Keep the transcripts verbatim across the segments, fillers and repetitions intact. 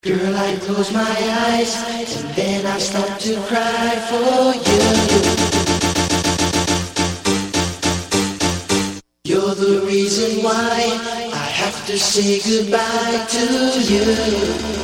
Girl, I close my eyes and then I start to cry for you. You're the reason why I have to say goodbye to you.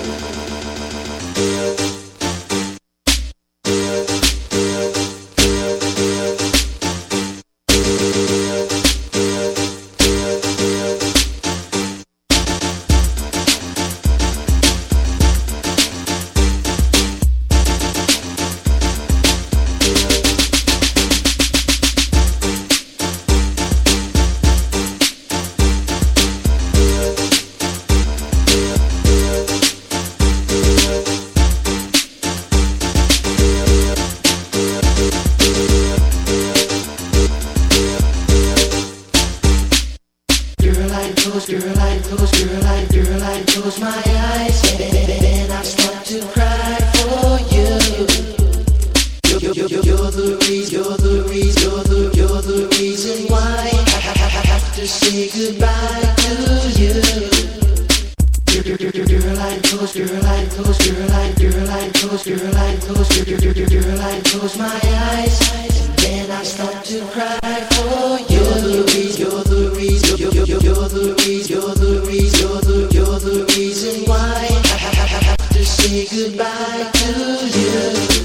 Girl, I close, girl, I, girl, I close my eyes and then I start to cry for you. You're, you're, you're, you're the reason, you're the reason, you're the, you're the reason why I, I, I have to say goodbye to you. Girl, I close, girl, I close, girl, I, girl, I close, girl, I close, girl, I close my eyes and then I start to cry for you. You're the reason, you're the reason, you're, you're, you're the reason, you're the reason, you're the, you're the reason why I, I, I have to say goodbye to you.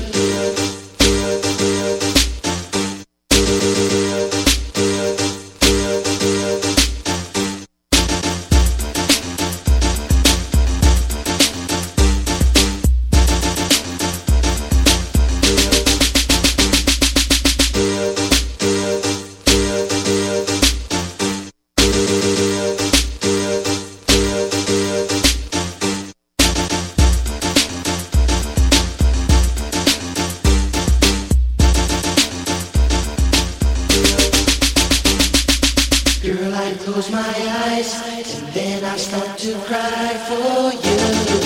Girl, I close my eyes and then I start to cry for you.